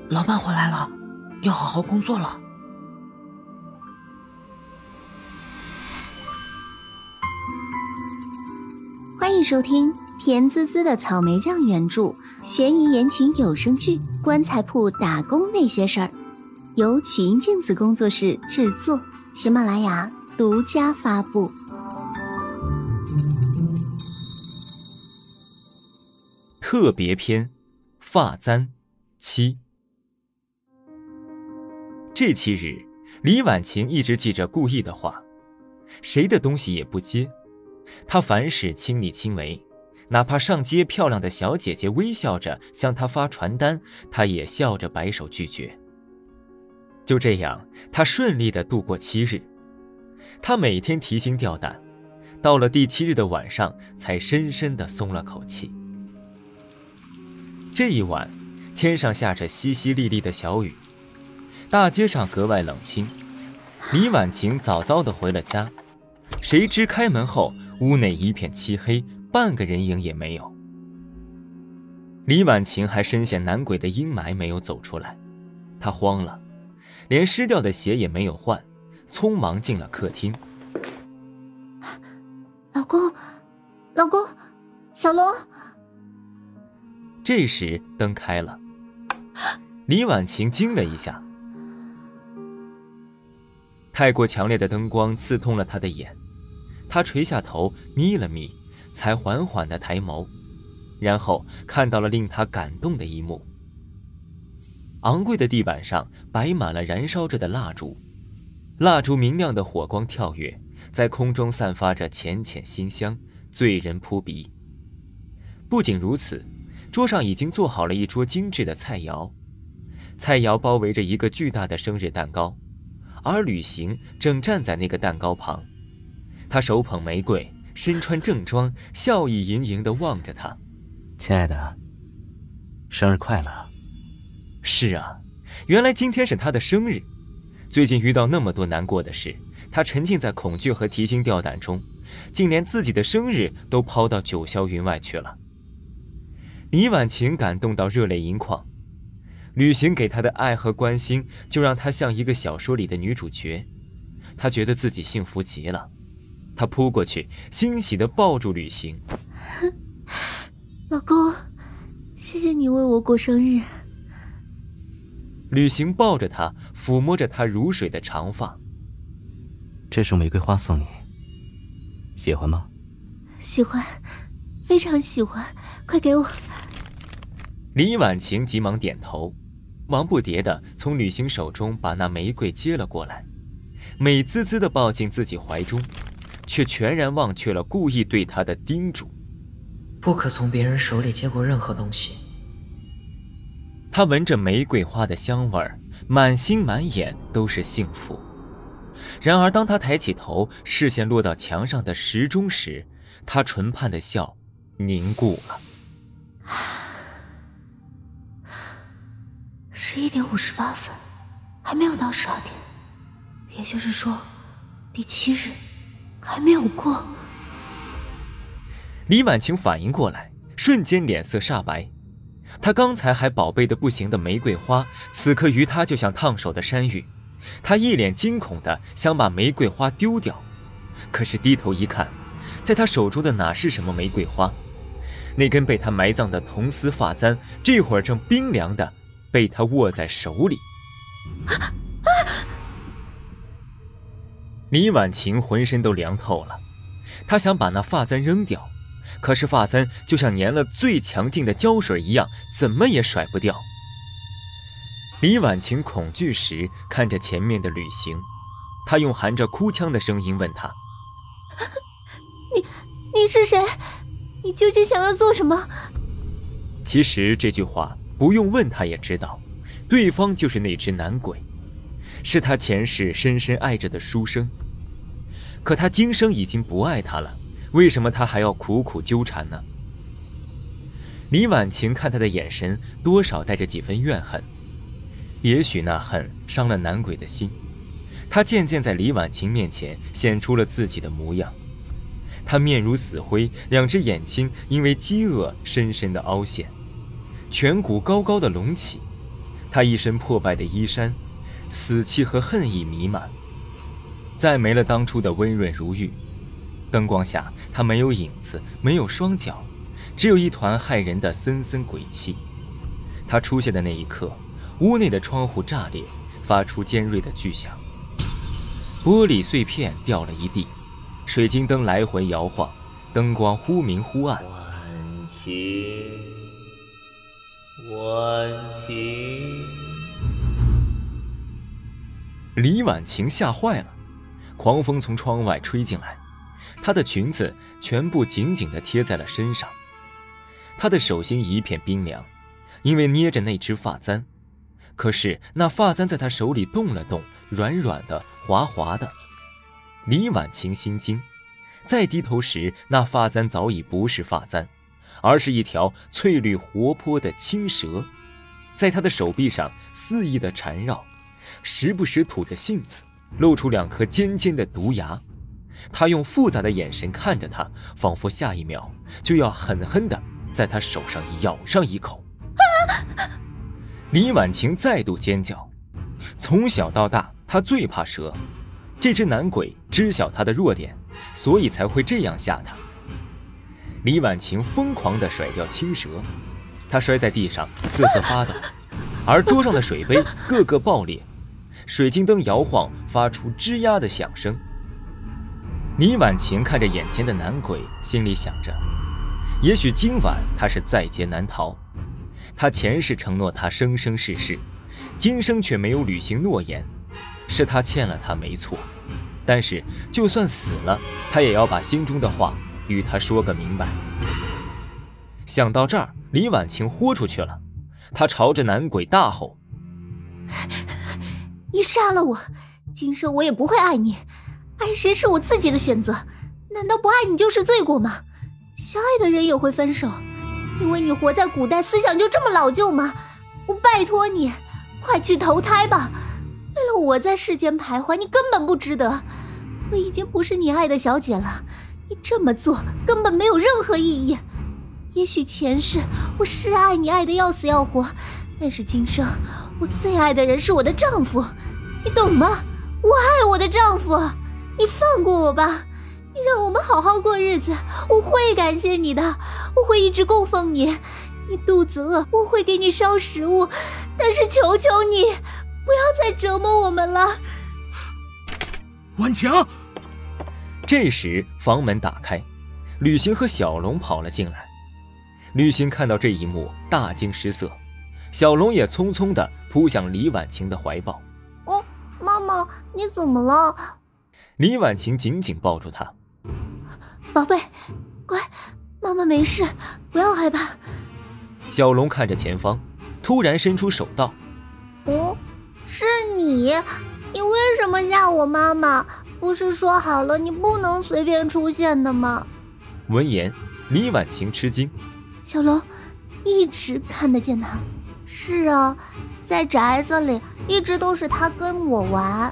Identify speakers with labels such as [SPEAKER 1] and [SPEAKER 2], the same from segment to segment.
[SPEAKER 1] 老板回来了，要好好工作了。
[SPEAKER 2] 欢迎收听甜滋滋的草莓酱原著悬疑言情有声剧《棺材铺打工那些事儿》，由曲音镜子工作室制作，喜马拉雅独家发布。
[SPEAKER 3] 特别篇发簪7。这7日，李婉晴一直记着故意的话，谁的东西也不接。她凡事亲力亲为，哪怕上街漂亮的小姐姐微笑着向她发传单，她也笑着摆手拒绝。就这样，她顺利地度过7日。她每天提心吊胆，到了第7日的晚上，才深深地松了口气。这一晚，天上下着淅淅沥沥的小雨，大街上格外冷清。李婉晴早早地回了家，谁知开门后，屋内一片漆黑，半个人影也没有。李婉晴还深陷男鬼的阴霾没有走出来，她慌了，连湿掉的鞋也没有换，匆忙进了客厅。
[SPEAKER 2] 老公，小龙。
[SPEAKER 3] 这时灯开了，李婉晴惊了一下，太过强烈的灯光刺痛了她的眼，她垂下头眯了眯，才缓缓地抬眸，然后看到了令她感动的一幕。昂贵的地板上摆满了燃烧着的蜡烛，蜡烛明亮的火光跳跃，在空中散发着浅浅馨香，醉人扑鼻。不仅如此，桌上已经做好了一桌精致的菜肴，菜肴包围着一个巨大的生日蛋糕，而吕行正站在那个蛋糕旁，他手捧玫瑰，身穿正装，笑意盈盈地望着他。
[SPEAKER 4] 亲爱的，生日快乐。
[SPEAKER 3] 是啊，原来今天是他的生日。最近遇到那么多难过的事，他沉浸在恐惧和提心吊胆中，竟连自己的生日都抛到九霄云外去了。李婉晴感动到热泪盈眶，吕行给她的爱和关心就让她像一个小说里的女主角，她觉得自己幸福极了。她扑过去，欣喜地抱住吕行。
[SPEAKER 2] 老公，谢谢你为我过生日。
[SPEAKER 3] 吕行抱着她，抚摸着她如水的长发。
[SPEAKER 4] 这束玫瑰花送你，喜欢吗？
[SPEAKER 2] 喜欢，非常喜欢，快给我。
[SPEAKER 3] 李婉晴急忙点头，忙不迭地从吕行手中把那玫瑰接了过来，美滋滋地抱进自己怀中，却全然忘却了故意对她的叮嘱：
[SPEAKER 1] 不可从别人手里接过任何东西。
[SPEAKER 3] 她闻着玫瑰花的香味儿，满心满眼都是幸福。然而当她抬起头，视线落到墙上的时钟时，她唇畔的笑凝固了。
[SPEAKER 2] 11点58分，还没有到12点，也就是说，第7日还没有过。
[SPEAKER 3] 李婉晴反应过来，瞬间脸色煞白。她刚才还宝贝得不行的玫瑰花，此刻于她就像烫手的山芋。她一脸惊恐地想把玫瑰花丢掉，可是低头一看，在她手中的哪是什么玫瑰花，那根被她埋葬的铜丝发簪，这会儿正冰凉的被她握在手里。李婉晴浑身都凉透了，她想把那发簪扔掉，可是发簪就像粘了最强劲的胶水一样，怎么也甩不掉。李婉晴恐惧时看着前面的吕行，她用含着哭腔的声音问他：
[SPEAKER 2] 你是谁？你究竟想要做什么？
[SPEAKER 3] 其实这句话不用问他也知道，对方就是那只男鬼，是他前世深深爱着的书生。可他今生已经不爱他了，为什么他还要苦苦纠缠呢？李婉晴看他的眼神多少带着几分怨恨，也许那恨伤了男鬼的心。他渐渐在李婉晴面前显出了自己的模样，他面如死灰，两只眼睛因为饥饿深深的凹陷，颧骨高高的隆起， 他一身破败的衣衫，死气和恨意弥漫，再没了当初的温润如玉。灯光下，他没有影子，没有双脚，只有一团骇人的森森鬼气。他出现的那一刻，屋内的窗户炸裂，发出尖锐的巨响，玻璃碎片掉了一地，水晶灯来回摇晃，灯光忽明忽暗。
[SPEAKER 5] 婉晴，婉晴。
[SPEAKER 3] 李婉晴吓坏了，狂风从窗外吹进来，她的裙子全部紧紧地贴在了身上，她的手心一片冰凉，因为捏着那只发簪。可是那发簪在她手里动了动，软软的，滑滑的。李婉晴心惊，再低头时，那发簪早已不是发簪，而是一条翠绿活泼的青蛇，在她的手臂上肆意地缠绕，时不时吐着信子，露出2颗尖尖的毒牙。她用复杂的眼神看着他，仿佛下一秒就要狠狠地在他手上咬上一口。李婉晴再度尖叫。从小到大，她最怕蛇，这只男鬼知晓她的弱点，所以才会这样吓她。李婉晴疯狂地甩掉青蛇，她摔在地上瑟瑟发抖，而桌上的水杯个个爆裂，水晶灯摇晃，发出吱呀的响声。李婉晴看着眼前的男鬼，心里想着，也许今晚他是在劫难逃。他前世承诺他生生世世，今生却没有履行诺言，是他欠了他没错，但是就算死了，他也要把心中的话与他说个明白。想到这儿，李婉晴豁出去了，他朝着男鬼大吼：
[SPEAKER 2] 你杀了我，今生我也不会爱你，爱谁是我自己的选择，难道不爱你就是罪过吗？相爱的人也会分手，因为你活在古代，思想就这么老旧吗？我拜托你，快去投胎吧，为了我在世间徘徊，你根本不值得。我已经不是你爱的小姐了，你这么做根本没有任何意义。也许前世我是爱你爱得要死要活，但是今生我最爱的人是我的丈夫，你懂吗？我爱我的丈夫，你放过我吧，你让我们好好过日子，我会感谢你的，我会一直供奉你。你肚子饿，我会给你烧食物，但是求求你，不要再折磨我们了。
[SPEAKER 6] 婉晴。
[SPEAKER 3] 这时房门打开，吕行和小龙跑了进来。吕行看到这一幕，大惊失色，小龙也匆匆地扑向李婉晴的怀抱。
[SPEAKER 2] 妈妈，你怎么了？
[SPEAKER 3] 李婉晴紧紧抱住他。
[SPEAKER 2] 宝贝，乖，妈妈没事，不要害怕。
[SPEAKER 3] 小龙看着前方，突然伸出手道：
[SPEAKER 2] 是你为什么吓我妈妈？不是说好了你不能随便出现的吗？
[SPEAKER 3] 闻言，李婉晴吃惊。
[SPEAKER 2] 小龙，一直看得见他。是啊，在宅子里一直都是他跟我玩。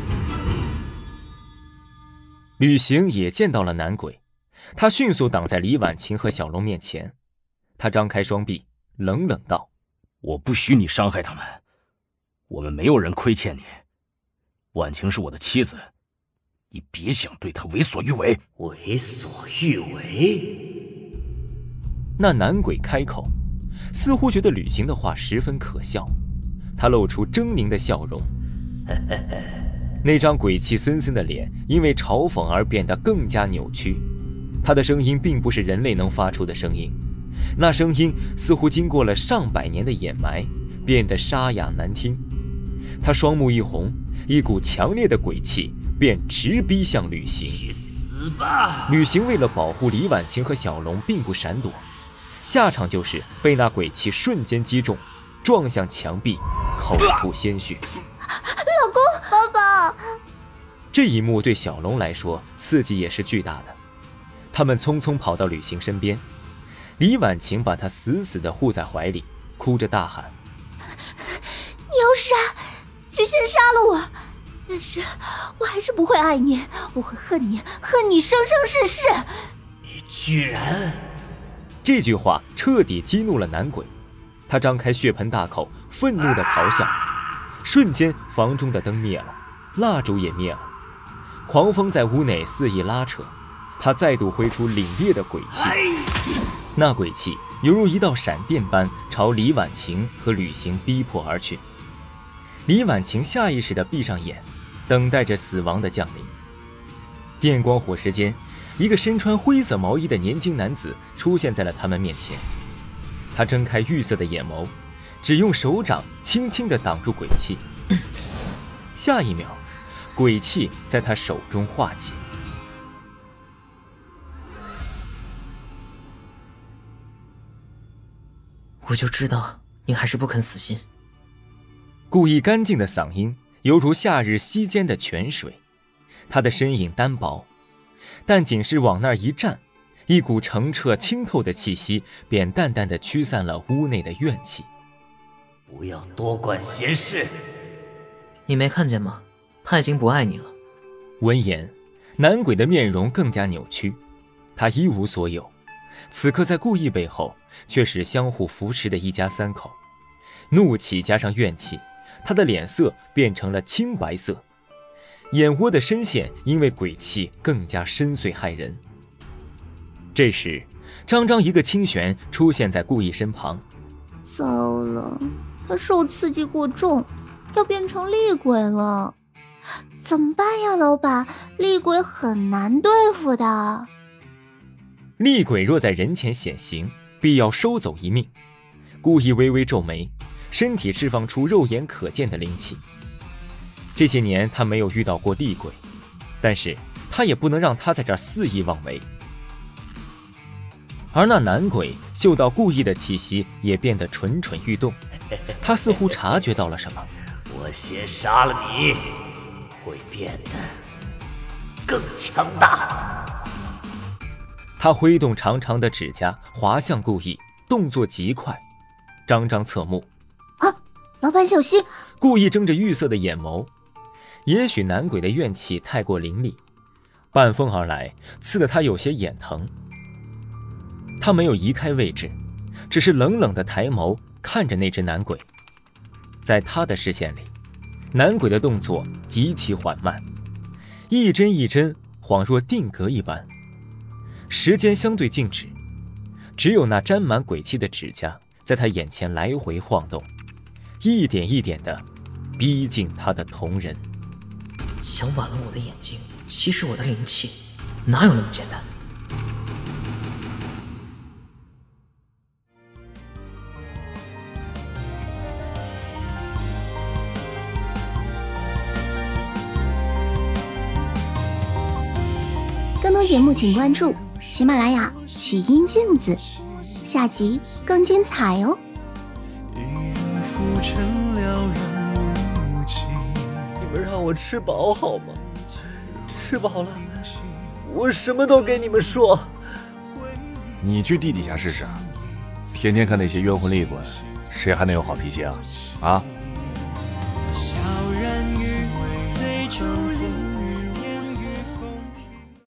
[SPEAKER 3] 吕行也见到了男鬼，他迅速挡在李婉晴和小龙面前，他张开双臂，冷冷道：
[SPEAKER 4] 我不许你伤害他们，我们没有人亏欠你，婉晴是我的妻子，你别想对她为所欲为。
[SPEAKER 5] 为所欲为？
[SPEAKER 3] 那男鬼开口，似乎觉得吕行的话十分可笑，他露出狰狞的笑容。那张鬼气森森的脸因为嘲讽而变得更加扭曲，他的声音并不是人类能发出的声音，那声音似乎经过了上百年的掩埋，变得沙哑难听。他双目一红，一股强烈的鬼气便直逼向吕行。
[SPEAKER 5] 去死吧！
[SPEAKER 3] 吕行为了保护李婉晴和小龙，并不闪躲，下场就是被那鬼气瞬间击中，撞向墙壁，口吐鲜血。
[SPEAKER 2] 老公，爸爸！
[SPEAKER 3] 这一幕对小龙来说刺激也是巨大的，他们匆匆跑到吕行身边，李婉晴把他死死地护在怀里，哭着大喊：
[SPEAKER 2] 你要杀，就先杀了我，但是我还是不会爱你，我会恨你，恨你生生世世。
[SPEAKER 5] 你居然……
[SPEAKER 3] 这句话彻底激怒了男鬼， 他张开血盆大口，愤怒地咆哮。瞬间，房中的灯灭了，蜡烛也灭了。狂风在屋内肆意拉扯，他再度挥出凛冽的鬼气。那鬼气犹如一道闪电般朝李婉晴和吕行逼迫而去。李婉晴下意识地闭上眼，等待着死亡的降临。电光火石间，一个身穿灰色毛衣的年轻男子出现在了他们面前。他睁开玉色的眼眸，只用手掌轻轻地挡住鬼气。下一秒，鬼气在他手中化解。
[SPEAKER 1] 我就知道你还是不肯死心。
[SPEAKER 3] 故意干净的嗓音犹如夏日溪间的泉水，他的身影单薄，但仅是往那儿一站，一股澄澈清透的气息便淡淡地驱散了屋内的怨气。
[SPEAKER 5] 不要多管闲事。
[SPEAKER 1] 你没看见吗？他已经不爱你了。
[SPEAKER 3] 闻言，男鬼的面容更加扭曲，他一无所有，此刻在故意背后却是相互扶持的一家三口。怒气加上怨气，他的脸色变成了青白色，眼窝的深陷因为鬼气更加深邃骇人。这时，张张一个清玄出现在顾意身旁。
[SPEAKER 2] 糟了，他受刺激过重，要变成厉鬼了，怎么办呀，老板？厉鬼很难对付的。
[SPEAKER 3] 厉鬼若在人前显形，必要收走一命。顾意微微皱眉，身体释放出肉眼可见的灵气。这些年他没有遇到过厉鬼，但是他也不能让他在这儿肆意妄为。而那男鬼嗅到顾意的气息，也变得蠢蠢欲动。他似乎察觉到了什么。
[SPEAKER 5] 我先杀了你，会变得更强大。
[SPEAKER 3] 他挥动长长的指甲划向顾意，动作极快。张张侧目。
[SPEAKER 2] 啊，老板小心！
[SPEAKER 3] 顾意睁着玉色的眼眸。也许男鬼的怨气太过凌厉，半风而来，刺得他有些眼疼。他没有移开位置，只是冷冷的抬眸看着那只男鬼。在他的视线里，男鬼的动作极其缓慢，一针一针恍若定格一般，时间相对静止，只有那沾满鬼气的指甲在他眼前来回晃动，一点一点地逼近他的瞳仁。
[SPEAKER 1] 想剜了我的眼睛，吸食我的灵气，哪有那么简单？
[SPEAKER 2] 更多节目请关注喜马拉雅曲音镜子，下集更精彩哦。
[SPEAKER 5] 你们让我吃饱好吗？吃饱了，我什么都给你们说。
[SPEAKER 7] 你去地底下试试，天天看那些冤魂厉鬼，谁还能有好脾气啊？啊！